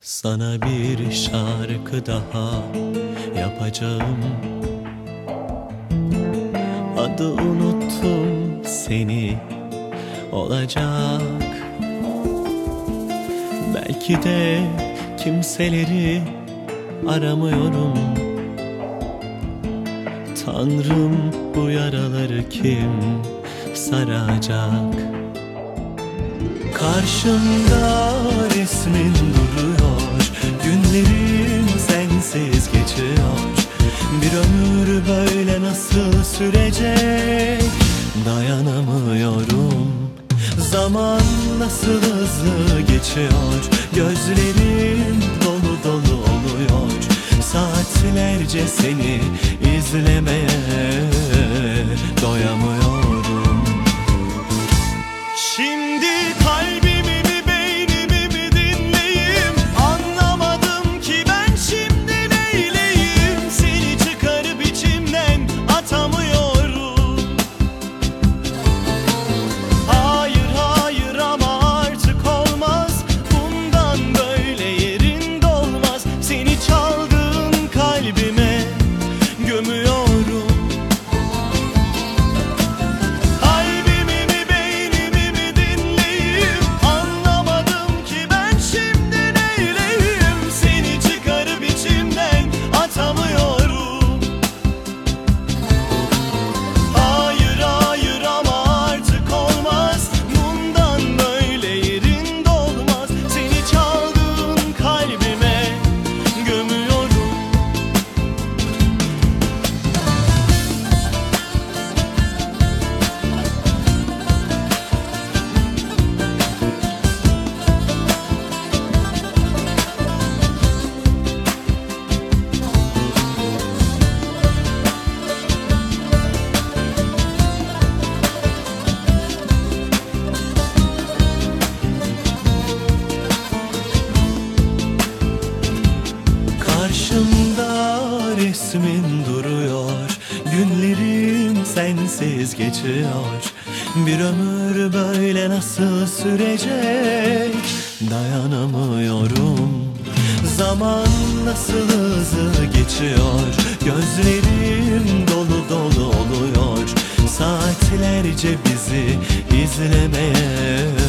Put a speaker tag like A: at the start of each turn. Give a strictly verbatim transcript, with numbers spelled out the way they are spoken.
A: Sana bir şarkı daha yapacağım. Adı unuttum, seni olacak. Belki de kimseleri aramıyorum. Tanrım, bu yaraları kim saracak? Karşımda resmin duruyor, günlerim sensiz geçiyor. Bir ömür böyle nasıl sürecek? Dayanamıyorum. Zaman nasıl hızlı geçiyor, gözlerim dolu dolu oluyor. Saatlerce seni izlemeye doyamıyorum. Şimdi kalbimi mi beynimi mi dinleyeyim? Anlamadım ki ben şimdi neyleyim? Seni çıkarıp içimden atamıyorum. Hayır hayır ama artık olmaz. Bundan böyle yerin dolmaz. Seni çaldığın kalbime gömüyorum. Karşımda resmin duruyor, günlerim sensiz geçiyor. Bir ömür böyle nasıl sürecek? Dayanamıyorum. Zaman nasıl hızlı geçiyor, gözlerim dolu dolu oluyor. Saatlerce bizi izlemeye